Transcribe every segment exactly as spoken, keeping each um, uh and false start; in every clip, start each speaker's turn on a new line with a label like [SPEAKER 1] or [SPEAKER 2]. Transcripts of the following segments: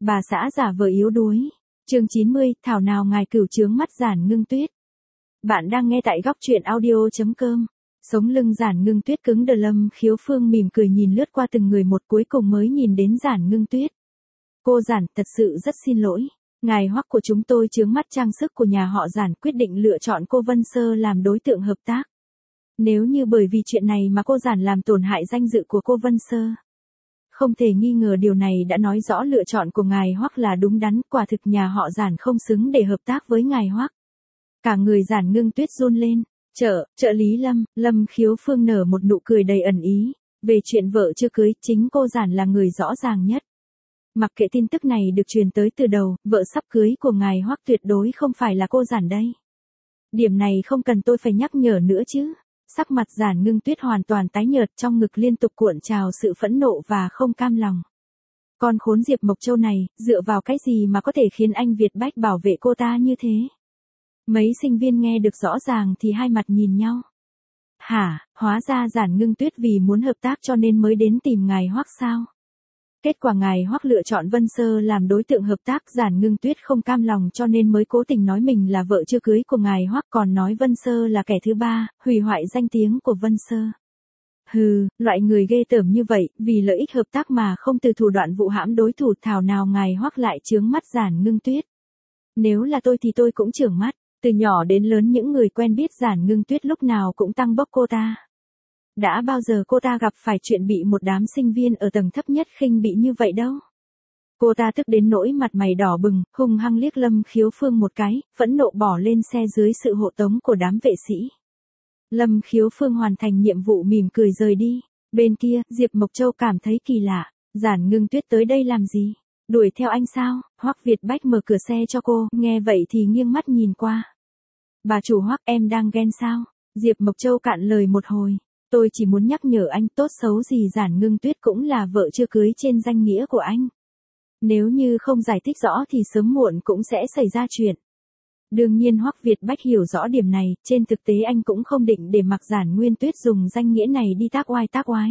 [SPEAKER 1] Bà xã giả vờ yếu đuối. Chương chín mươi, thảo nào ngài cửu trướng mắt Giản Ngưng Tuyết. Bạn đang nghe tại góc truyện audio chấm com. Sống lưng Giản Ngưng Tuyết cứng đờ, Lâm Khiếu Phương mỉm cười nhìn lướt qua từng người một, cuối cùng mới nhìn đến Giản Ngưng Tuyết. Cô Giản, thật sự rất xin lỗi. Ngài Hoắc của chúng tôi chướng mắt trang sức của nhà họ Giản, quyết định lựa chọn cô Vân Sơ làm đối tượng hợp tác. Nếu như bởi vì chuyện này mà cô Giản làm tổn hại danh dự của cô Vân Sơ, không thể nghi ngờ điều này đã nói rõ lựa chọn của ngài Hoắc là đúng đắn, quả thực nhà họ Giản không xứng để hợp tác với ngài Hoắc. Cả người Giản Ngưng Tuyết run lên. Trợ, trợ lý Lâm, Lâm Khiếu Phương nở một nụ cười đầy ẩn ý. Về chuyện vợ chưa cưới, chính cô Giản là người rõ ràng nhất. Mặc kệ tin tức này được truyền tới từ đầu, vợ sắp cưới của ngài Hoắc tuyệt đối không phải là cô Giản đây. Điểm này không cần tôi phải nhắc nhở nữa chứ. Sắc mặt Giản Ngưng Tuyết hoàn toàn tái nhợt, trong ngực liên tục cuộn trào sự phẫn nộ và không cam lòng. Con khốn Diệp Mộc Châu này, dựa vào cái gì mà có thể khiến anh Việt Bách bảo vệ cô ta như thế? Mấy sinh viên nghe được rõ ràng thì hai mặt nhìn nhau. Hả, hóa ra Giản Ngưng Tuyết vì muốn hợp tác cho nên mới đến tìm ngài Hoắc sao? Kết quả ngài Hoắc lựa chọn Vân Sơ làm đối tượng hợp tác, Giản Ngưng Tuyết không cam lòng cho nên mới cố tình nói mình là vợ chưa cưới của ngài Hoắc, còn nói Vân Sơ là kẻ thứ ba, hủy hoại danh tiếng của Vân Sơ. Hừ, loại người ghê tởm như vậy, vì lợi ích hợp tác mà không từ thủ đoạn vụ hãm đối thủ, thảo nào ngài Hoắc lại chướng mắt Giản Ngưng Tuyết. Nếu là tôi thì tôi cũng chưởng mắt, từ nhỏ đến lớn những người quen biết Giản Ngưng Tuyết lúc nào cũng tăng bốc cô ta. Đã bao giờ cô ta gặp phải chuyện bị một đám sinh viên ở tầng thấp nhất khinh bị như vậy đâu. Cô ta tức đến nỗi mặt mày đỏ bừng, hung hăng liếc Lâm Khiếu Phương một cái, phẫn nộ bỏ lên xe dưới sự hộ tống của đám vệ sĩ. Lâm Khiếu Phương hoàn thành nhiệm vụ mỉm cười rời đi. Bên kia, Diệp Mộc Châu cảm thấy kỳ lạ. Giản Ngưng Tuyết tới đây làm gì? Đuổi theo anh sao? Hoắc Việt Bách mở cửa xe cho cô, nghe vậy thì nghiêng mắt nhìn qua. Bà chủ Hoắc, em đang ghen sao? Diệp Mộc Châu cạn lời một hồi. Tôi chỉ muốn nhắc nhở anh, tốt xấu gì Giản Ngưng Tuyết cũng là vợ chưa cưới trên danh nghĩa của anh. Nếu như không giải thích rõ thì sớm muộn cũng sẽ xảy ra chuyện. Đương nhiên Hoắc Việt Bách hiểu rõ điểm này, trên thực tế anh cũng không định để mặc Giản Ngưng Tuyết dùng danh nghĩa này đi tác oai tác oái.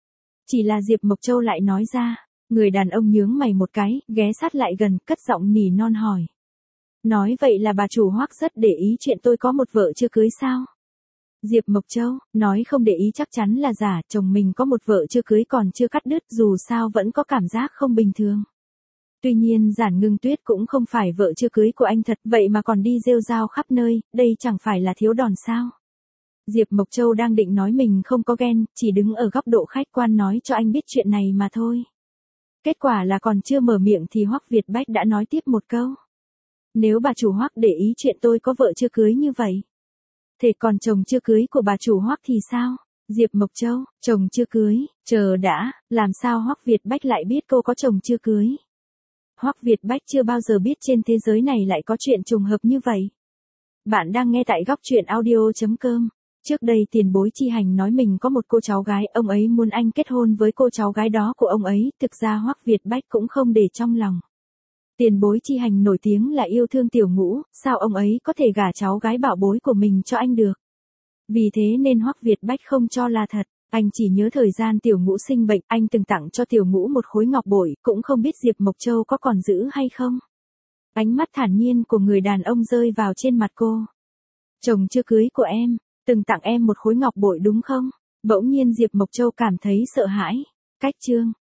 [SPEAKER 1] Chỉ là Diệp Mộc Châu lại nói ra, người đàn ông nhướng mày một cái, ghé sát lại gần, cất giọng nỉ non hỏi. Nói vậy là bà chủ Hoắc rất để ý chuyện tôi có một vợ chưa cưới sao? Diệp Mộc Châu, nói không để ý chắc chắn là giả, chồng mình có một vợ chưa cưới còn chưa cắt đứt, dù sao vẫn có cảm giác không bình thường. Tuy nhiên Giản Ngưng Tuyết cũng không phải vợ chưa cưới của anh thật, vậy mà còn đi rêu rao khắp nơi, đây chẳng phải là thiếu đòn sao? Diệp Mộc Châu đang định nói mình không có ghen, chỉ đứng ở góc độ khách quan nói cho anh biết chuyện này mà thôi. Kết quả là còn chưa mở miệng thì Hoắc Việt Bách đã nói tiếp một câu. Nếu bà chủ Hoắc để ý chuyện tôi có vợ chưa cưới như vậy, thế còn chồng chưa cưới của bà chủ Hoắc thì sao? Diệp Mộc Châu, chồng chưa cưới, chờ đã, làm sao Hoắc Việt Bách lại biết cô có chồng chưa cưới? Hoắc Việt Bách chưa bao giờ biết trên thế giới này lại có chuyện trùng hợp như vậy. Bạn đang nghe tại góc truyện audio chấm com. Trước đây tiền bối Chi Hành nói mình có một cô cháu gái, ông ấy muốn anh kết hôn với cô cháu gái đó của ông ấy, thực ra Hoắc Việt Bách cũng không để trong lòng. Tiền bối Chi Hành nổi tiếng là yêu thương Tiểu Ngũ, sao ông ấy có thể gả cháu gái bảo bối của mình cho anh được? Vì thế nên Hoắc Việt Bách không cho là thật, anh chỉ nhớ thời gian Tiểu Ngũ sinh bệnh, anh từng tặng cho Tiểu Ngũ một khối ngọc bội, cũng không biết Diệp Mộc Châu có còn giữ hay không. Ánh mắt thản nhiên của người đàn ông rơi vào trên mặt cô. Chồng chưa cưới của em, từng tặng em một khối ngọc bội đúng không? Bỗng nhiên Diệp Mộc Châu cảm thấy sợ hãi. Cách chương,